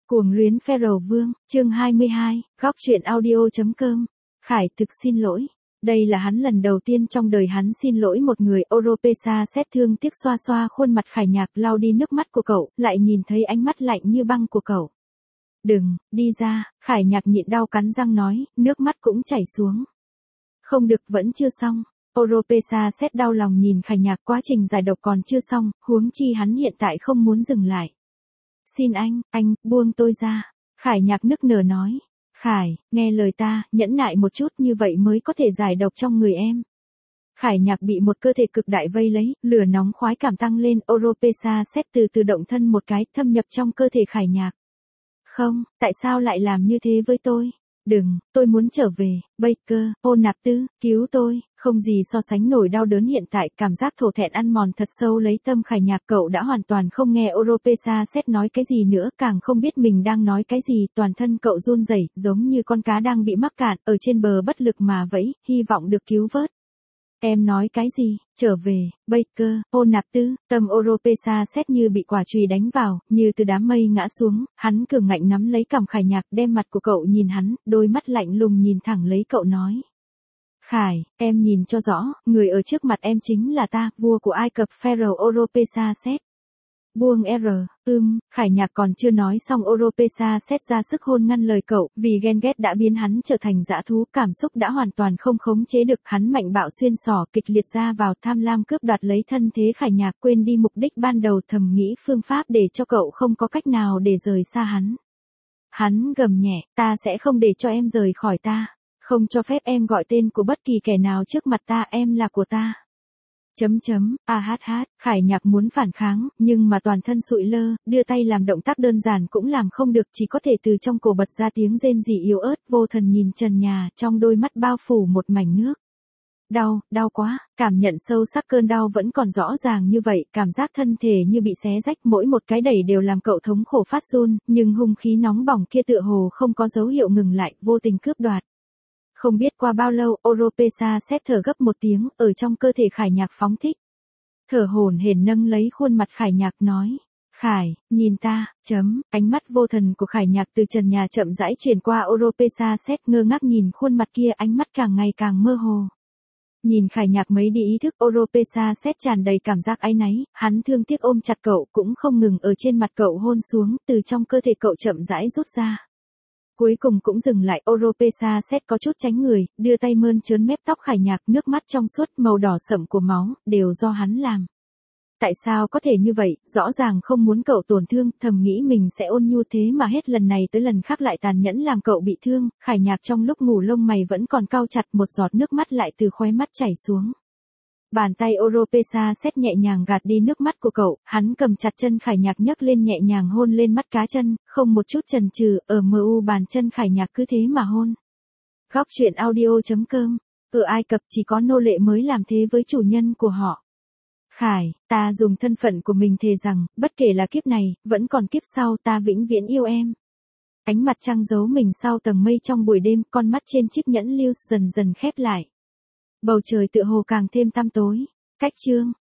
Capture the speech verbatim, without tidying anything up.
Cuồng luyến Pharaoh Vương, chương hai mươi hai, góc truyện audio.com. Khải thực xin lỗi. Đây là hắn lần đầu tiên trong đời hắn xin lỗi một người. Oropesa xét thương tiếc xoa xoa khuôn mặt Khải Nhạc, lau đi nước mắt của cậu, lại nhìn thấy ánh mắt lạnh như băng của cậu. Đừng, đi ra, Khải Nhạc nhịn đau cắn răng nói, nước mắt cũng chảy xuống. Không được, vẫn chưa xong. Oropesa xét đau lòng nhìn Khải Nhạc, quá trình giải độc còn chưa xong, huống chi hắn hiện tại không muốn dừng lại. Xin anh, anh, buông tôi ra. Khải Nhạc nức nở nói. Khải, nghe lời ta, nhẫn nại một chút, như vậy mới có thể giải độc trong người em. Khải Nhạc bị một cơ thể cực đại vây lấy, lửa nóng khoái cảm tăng lên. Oropesa xét từ từ động thân một cái, thâm nhập trong cơ thể Khải Nhạc. Không, tại sao lại làm như thế với tôi? Đừng, tôi muốn trở về. Baker, ô nạp tư, cứu tôi. Không gì so sánh nổi đau đớn hiện tại, cảm giác thổ thẹn ăn mòn thật sâu lấy tâm Khải Nhạc. Cậu đã hoàn toàn không nghe Oropesa xét nói cái gì nữa, càng không biết mình đang nói cái gì. Toàn thân cậu run rẩy, giống như con cá đang bị mắc cạn, ở trên bờ bất lực mà vẫy, hy vọng được cứu vớt. Em nói cái gì? Trở về, Baker, ô nạp tư. Tâm Oropesa xét như bị quả chùy đánh vào, như từ đám mây ngã xuống. Hắn cường ngạnh nắm lấy cằm Khải Nhạc, đem mặt của cậu nhìn hắn, đôi mắt lạnh lùng nhìn thẳng lấy cậu nói. Khải, em nhìn cho rõ, người ở trước mặt em chính là ta, vua của Ai Cập Pharaoh Oropesa xét. Buông R, ưm, Khải Nhạc còn chưa nói xong, Oropesa xét ra sức hôn ngăn lời cậu, vì ghen ghét đã biến hắn trở thành dã thú, cảm xúc đã hoàn toàn không khống chế được, hắn mạnh bạo xuyên xỏ kịch liệt ra vào, tham lam cướp đoạt lấy thân thế Khải Nhạc, quên đi mục đích ban đầu, thầm nghĩ phương pháp để cho cậu không có cách nào để rời xa hắn. Hắn gầm nhẹ, ta sẽ không để cho em rời khỏi ta, không cho phép em gọi tên của bất kỳ kẻ nào trước mặt ta, em là của ta. Chấm chấm, a hát hát, Khải Nhạc muốn phản kháng, nhưng mà toàn thân sụi lơ, đưa tay làm động tác đơn giản cũng làm không được, chỉ có thể từ trong cổ bật ra tiếng rên rỉ yếu ớt, vô thần nhìn trần nhà, trong đôi mắt bao phủ một mảnh nước. Đau, đau quá, cảm nhận sâu sắc cơn đau vẫn còn rõ ràng như vậy, cảm giác thân thể như bị xé rách, mỗi một cái đẩy đều làm cậu thống khổ phát run, nhưng hung khí nóng bỏng kia tựa hồ không có dấu hiệu ngừng lại, vô tình cướp đoạt. Không biết qua bao lâu, Oropesa xét thở gấp một tiếng, ở trong cơ thể Khải Nhạc phóng thích. Thở hổn hển nâng lấy khuôn mặt Khải Nhạc nói. Khải, nhìn ta, chấm, ánh mắt vô thần của Khải Nhạc từ trần nhà chậm rãi chuyển qua Oropesa xét, ngơ ngác nhìn khuôn mặt kia, ánh mắt càng ngày càng mơ hồ. Nhìn Khải Nhạc mấy đi ý thức, Oropesa xét tràn đầy cảm giác áy náy, hắn thương tiếc ôm chặt cậu, cũng không ngừng ở trên mặt cậu hôn xuống, từ trong cơ thể cậu chậm rãi rút ra. Cuối cùng cũng dừng lại. Oropesa xét có chút tránh người, đưa tay mơn trớn mép tóc Khải Nhạc, nước mắt trong suốt màu đỏ sậm của máu, đều do hắn làm. Tại sao có thể như vậy, rõ ràng không muốn cậu tổn thương, thầm nghĩ mình sẽ ôn nhu thế mà hết lần này tới lần khác lại tàn nhẫn làm cậu bị thương. Khải Nhạc trong lúc ngủ lông mày vẫn còn cau chặt, một giọt nước mắt lại từ khóe mắt chảy xuống. Bàn tay Oropesa xét nhẹ nhàng gạt đi nước mắt của cậu, hắn cầm chặt chân Khải Nhạc nhấc lên nhẹ nhàng hôn lên mắt cá chân, không một chút chần chừ, ở mờ u bàn chân Khải Nhạc cứ thế mà hôn. Góc truyện audio.com. Ở Ai Cập chỉ có nô lệ mới làm thế với chủ nhân của họ. Khải, ta dùng thân phận của mình thề rằng, bất kể là kiếp này, vẫn còn kiếp sau, ta vĩnh viễn yêu em. Ánh mặt trăng giấu mình sau tầng mây trong buổi đêm, con mắt trên chiếc nhẫn lưu dần dần khép lại. Bầu trời tựa hồ càng thêm tăm tối. Cách chương.